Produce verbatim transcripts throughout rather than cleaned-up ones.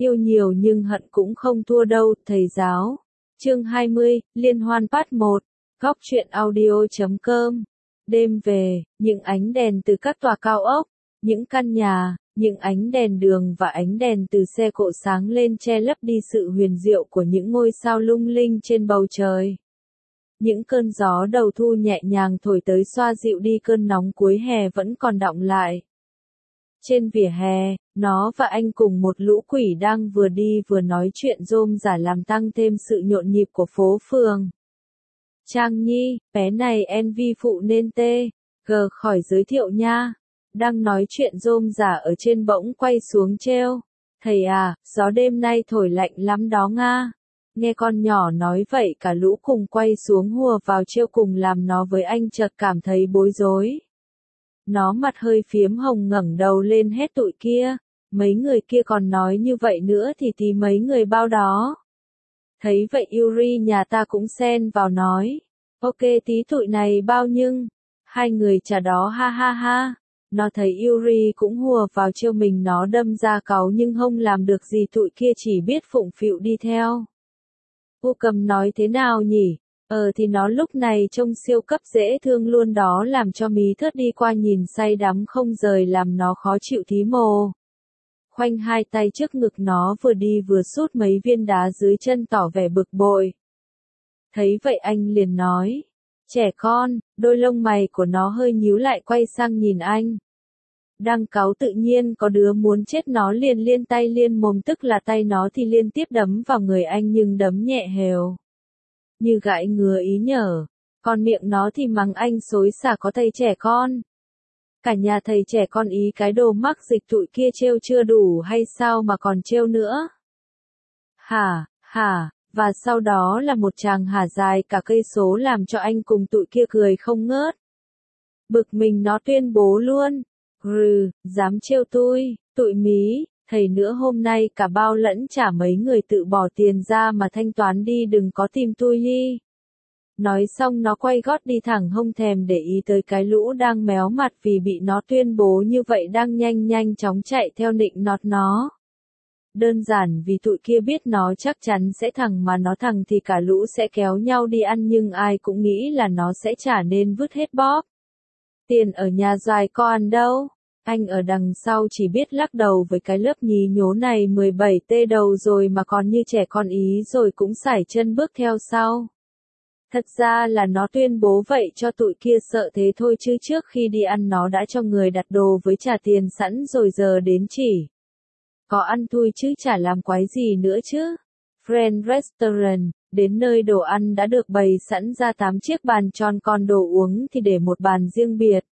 Yêu nhiều nhưng hận cũng không thua đâu, thầy giáo. Chương hai mươi, Liên hoan part một, góc truyện audio chấm com. Đêm về, những ánh đèn từ các tòa cao ốc, những căn nhà, những ánh đèn đường và ánh đèn từ xe cộ sáng lên che lấp đi sự huyền diệu của những ngôi sao lung linh trên bầu trời. Những cơn gió đầu thu nhẹ nhàng thổi tới xoa dịu đi cơn nóng cuối hè vẫn còn đọng lại. Trên vỉa hè, nó và anh cùng một lũ quỷ đang vừa đi vừa nói chuyện rôm rả làm tăng thêm sự nhộn nhịp của phố phường. Trang Nhi, bé này en vê phụ nên tê, gờ khỏi giới thiệu nha. Đang nói chuyện rôm rả ở trên bỗng quay xuống trêu. Thầy à, gió đêm nay thổi lạnh lắm đó nga. Nghe con nhỏ nói vậy cả lũ cùng quay xuống hùa vào trêu cùng làm nó với anh chợt cảm thấy bối rối. Nó mặt hơi phiếm hồng ngẩng đầu lên hét tụi kia. Mấy người kia còn nói như vậy nữa thì thì mấy người bao đó. Thấy vậy Yuri nhà ta cũng xen vào nói. Ok tí tụi này bao nhưng. Hai người trả đó ha ha ha. Nó thấy Yuri cũng hùa vào trêu mình nó đâm ra cáu nhưng không làm được gì tụi kia chỉ biết phụng phịu đi theo. U cầm nói thế nào nhỉ? Ờ thì nó lúc này trông siêu cấp dễ thương luôn đó làm cho mí thớt đi qua nhìn say đắm không rời làm nó khó chịu thí mồ. Khoanh hai tay trước ngực nó vừa đi vừa sút mấy viên đá dưới chân tỏ vẻ bực bội. Thấy vậy anh liền nói. Trẻ con, đôi lông mày của nó hơi nhíu lại quay sang nhìn anh. Đang cáu tự nhiên có đứa muốn chết nó liền liên tay liên mồm tức là tay nó thì liên tiếp đấm vào người anh nhưng đấm nhẹ hều. Như gãi ngứa ý nhở. Còn miệng nó thì mắng anh xối xả có thầy trẻ con. Cả nhà thầy trẻ con ý cái đồ mắc dịch tụi kia trêu chưa đủ hay sao mà còn trêu nữa. Hả, hả, và sau đó là một tràng hả dài cả cây số làm cho anh cùng tụi kia cười không ngớt. Bực mình nó tuyên bố luôn. Rừ, dám trêu tôi, tụi mí, thầy nữa hôm nay cả bao lẫn trả mấy người tự bỏ tiền ra mà thanh toán đi đừng có tìm tôi đi. Nói xong nó quay gót đi thẳng không thèm để ý tới cái lũ đang méo mặt vì bị nó tuyên bố như vậy đang nhanh nhanh chóng chạy theo nịnh nọt nó. Đơn giản vì tụi kia biết nó chắc chắn sẽ thằng mà nó thằng thì cả lũ sẽ kéo nhau đi ăn nhưng ai cũng nghĩ là nó sẽ trả nên vứt hết bóp. Tiền ở nhà dài có ăn đâu. Anh ở đằng sau chỉ biết lắc đầu với cái lớp nhí nhố này mười bảy tê đầu rồi mà còn như trẻ con ý rồi cũng sải chân bước theo sau. Thật ra là nó tuyên bố vậy cho tụi kia sợ thế thôi chứ trước khi đi ăn nó đã cho người đặt đồ với trả tiền sẵn rồi giờ đến chỉ. Có ăn thôi chứ chả làm quái gì nữa chứ. Friend Restaurant, đến nơi đồ ăn đã được bày sẵn ra tám chiếc bàn tròn còn đồ uống thì để một bàn riêng biệt.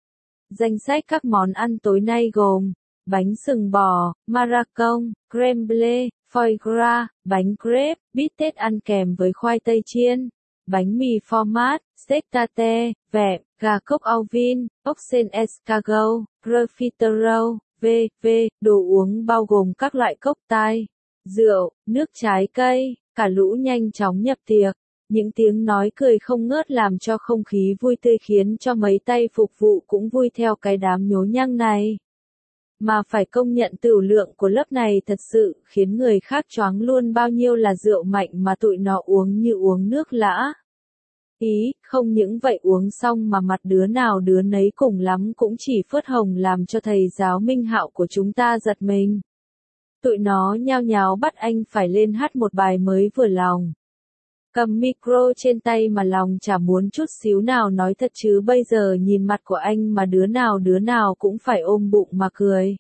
Danh sách các món ăn tối nay gồm bánh sừng bò, maracon, crème bleu, foie gras, bánh crepe, bít tết ăn kèm với khoai tây chiên, bánh mì format, steak tate, vẹm, gà cốc au vin, ốc sên escargot, profiterole, v.v. Đồ uống bao gồm các loại cocktail, rượu, nước trái cây, cả lũ nhanh chóng nhập tiệc. Những tiếng nói cười không ngớt làm cho không khí vui tươi khiến cho mấy tay phục vụ cũng vui theo cái đám nhố nhăng này. Mà phải công nhận tửu lượng của lớp này thật sự khiến người khác choáng luôn bao nhiêu là rượu mạnh mà tụi nó uống như uống nước lã. Ý, không những vậy uống xong mà mặt đứa nào đứa nấy cùng lắm cũng chỉ phớt hồng làm cho thầy giáo Minh Hạo của chúng ta giật mình. Tụi nó nhao nháo bắt anh phải lên hát một bài mới vừa lòng. Cầm micro trên tay mà lòng chả muốn chút xíu nào nói thật chứ bây giờ nhìn mặt của anh mà đứa nào đứa nào cũng phải ôm bụng mà cười.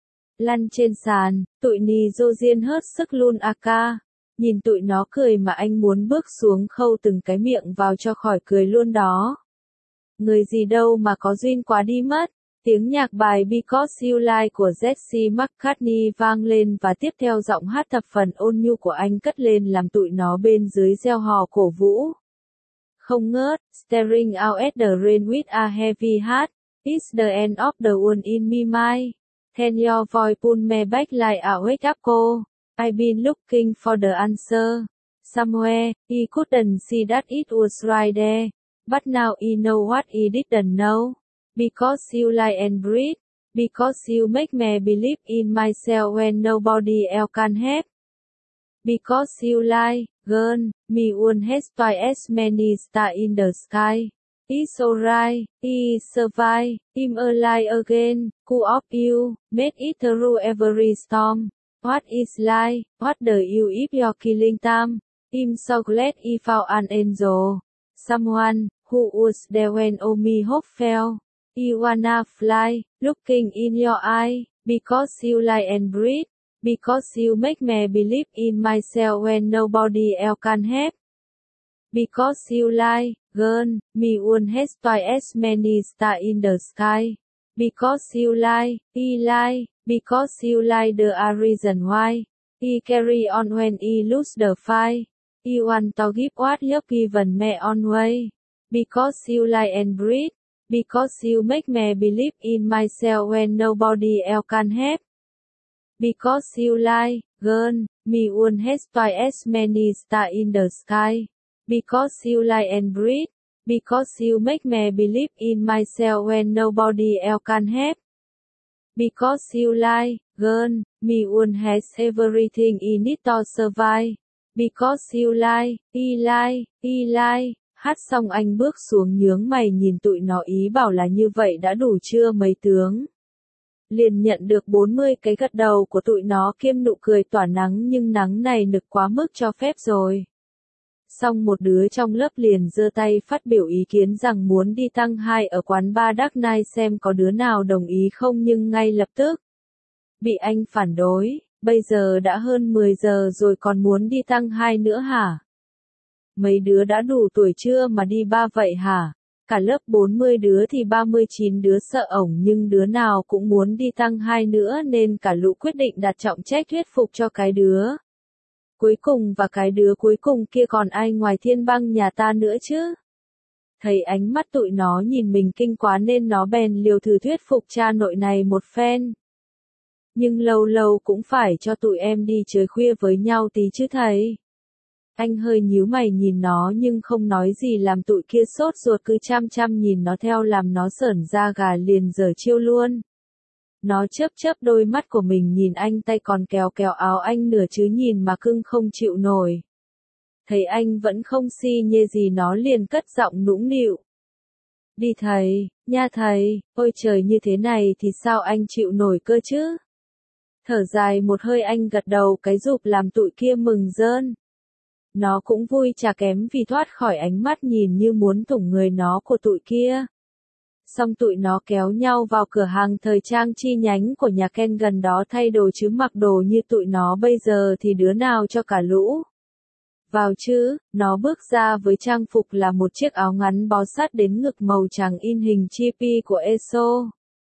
Lăn trên sàn, tụi nì dô diên hớt sức luôn a ca. Nhìn tụi nó cười mà anh muốn bước xuống khâu từng cái miệng vào cho khỏi cười luôn đó. Người gì đâu mà có duyên quá đi mất. Tiếng nhạc bài Because You Lie của Jesse McCartney vang lên và tiếp theo giọng hát thập phần ôn nhu của anh cất lên làm tụi nó bên dưới reo hò cổ vũ. Không ngớt, staring out at the rain with a heavy heart, it's the end of the world in me mind. Can your voice pull me back like a wake up call? I've been looking for the answer. Somewhere, he couldn't see that it was right there. But now he know what he didn't know. Because you lie and breathe. Because you make me believe in myself when nobody else can help. Because you lie, girl, me one has twice as many stars in the sky. It's alright, it's survive, I'm alive again, who of you, made it through every storm. What is life, what do you if you're killing time? I'm so glad I found an angel. Someone, who was there when all me hope fell. I wanna fly, looking in your eye, because you lie and breathe. Because you make me believe in myself when nobody else can help. Because you lie, girl, me one has twice as many stars in the sky. Because you lie, I lie, because you lie the a reason why. I carry on when I lose the fight. I want to give what you've given me on way. Because you lie and breathe. Because you make me believe in myself when nobody else can help. Because you lie, girl, me one has twice as many stars in the sky. Because you lie and breathe. Because you make me believe in myself when nobody else can help. Because you lie, girl, me one has everything I need to survive. Because you lie, I lie, I lie. Hát xong anh bước xuống nhướng mày nhìn tụi nó ý bảo là như vậy đã đủ chưa mấy tướng. Liền nhận được bốn mươi cái gật đầu của tụi nó kiêm nụ cười tỏa nắng nhưng nắng này nực quá mức cho phép rồi. Xong một đứa trong lớp liền giơ tay phát biểu ý kiến rằng muốn đi tăng hai ở quán bar Dark Knight xem có đứa nào đồng ý không nhưng ngay lập tức bị anh phản đối, bây giờ đã hơn mười giờ rồi còn muốn đi tăng hai nữa hả? Mấy đứa đã đủ tuổi chưa mà đi ba vậy hả? Cả lớp bốn mươi đứa thì ba mươi chín đứa sợ ổng nhưng đứa nào cũng muốn đi tăng hai nữa nên cả lũ quyết định đặt trọng trách thuyết phục cho cái đứa cuối cùng và cái đứa cuối cùng kia còn ai ngoài Thiên Băng nhà ta nữa chứ? Thấy ánh mắt tụi nó nhìn mình kinh quá nên nó bèn liều thử thuyết phục cha nội này một phen. Nhưng lâu lâu cũng phải cho tụi em đi chơi khuya với nhau tí chứ thầy. Anh hơi nhíu mày nhìn nó nhưng không nói gì làm tụi kia sốt ruột cứ chăm chăm nhìn nó theo làm nó sởn da gà liền giở chiêu luôn. Nó chớp chớp đôi mắt của mình nhìn anh tay còn kéo kéo áo anh nửa chứ nhìn mà cưng không chịu nổi. Thấy anh vẫn không si nhê gì nó liền cất giọng nũng nịu. Đi thầy, nha thầy, ôi trời như thế này thì sao anh chịu nổi cơ chứ? Thở dài một hơi anh gật đầu cái rụp làm tụi kia mừng rơn. Nó cũng vui chả kém vì thoát khỏi ánh mắt nhìn như muốn thủng người nó của tụi kia. Xong tụi nó kéo nhau vào cửa hàng thời trang chi nhánh của nhà Ken gần đó thay đồ chứ mặc đồ như tụi nó bây giờ thì đứa nào cho cả lũ. Vào chứ, nó bước ra với trang phục là một chiếc áo ngắn bó sát đến ngực màu trắng in hình chibi của Eso.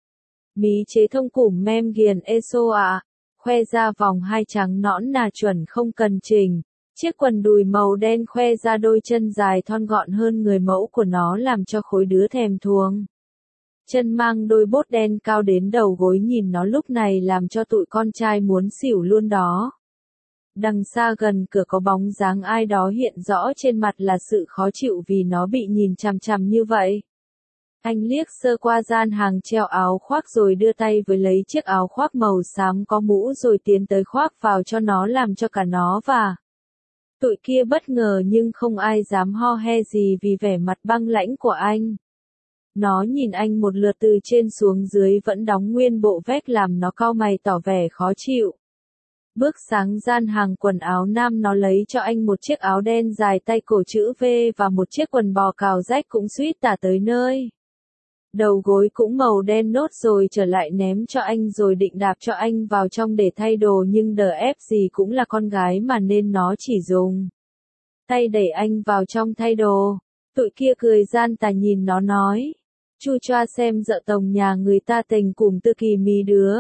Mí chế thông củng mem ghiền Eso à, khoe ra vòng hai trắng nõn nà chuẩn không cần chỉnh. Chiếc quần đùi màu đen khoe ra đôi chân dài thon gọn hơn người mẫu của nó làm cho khối đứa thèm thuồng. Chân mang đôi bốt đen cao đến đầu gối nhìn nó lúc này làm cho tụi con trai muốn xỉu luôn đó. Đằng xa gần cửa có bóng dáng ai đó hiện rõ trên mặt là sự khó chịu vì nó bị nhìn chằm chằm như vậy. Anh liếc sơ qua gian hàng treo áo khoác rồi đưa tay với lấy chiếc áo khoác màu xám có mũ rồi tiến tới khoác vào cho nó làm cho cả nó và tụi kia bất ngờ nhưng không ai dám ho he gì vì vẻ mặt băng lãnh của anh. Nó nhìn anh một lượt từ trên xuống dưới vẫn đóng nguyên bộ vest làm nó cau mày tỏ vẻ khó chịu. Bước sang gian hàng quần áo nam nó lấy cho anh một chiếc áo đen dài tay cổ chữ V và một chiếc quần bò cào rách cũng suýt tả tới nơi. Đầu gối cũng màu đen nốt rồi trở lại ném cho anh rồi định đạp cho anh vào trong để thay đồ nhưng đờ ép gì cũng là con gái mà nên nó chỉ dùng tay đẩy anh vào trong thay đồ. Tụi kia cười gian tà nhìn nó nói. Chu choa xem dợ tồng nhà người ta tình cùng tư kỳ mì đứa.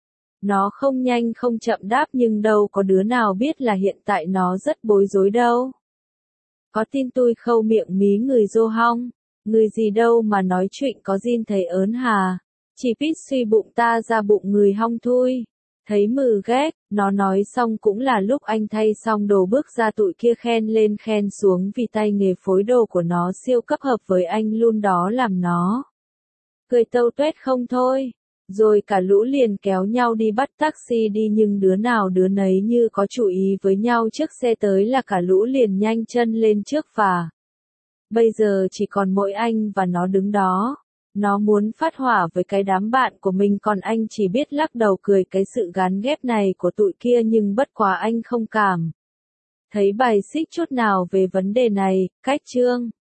Nó không nhanh không chậm đáp nhưng đâu có đứa nào biết là hiện tại nó rất bối rối đâu. Có tin tôi khâu miệng mí người dô hong. Người gì đâu mà nói chuyện có zin thấy ớn hà. Chỉ biết suy bụng ta ra bụng người hong thui. Thấy mừ ghét, nó nói xong cũng là lúc anh thay xong đồ bước ra tụi kia khen lên khen xuống vì tay nghề phối đồ của nó siêu cấp hợp với anh luôn đó làm nó cười tâu tuét không thôi. Rồi cả lũ liền kéo nhau đi bắt taxi đi nhưng đứa nào đứa nấy như có chủ ý với nhau trước xe tới là cả lũ liền nhanh chân lên trước và bây giờ chỉ còn mỗi anh và nó đứng đó. Nó muốn phát hỏa với cái đám bạn của mình còn anh chỉ biết lắc đầu cười cái sự gán ghép này của tụi kia nhưng bất quá anh không cảm thấy bài xích chút nào về vấn đề này, cách chương.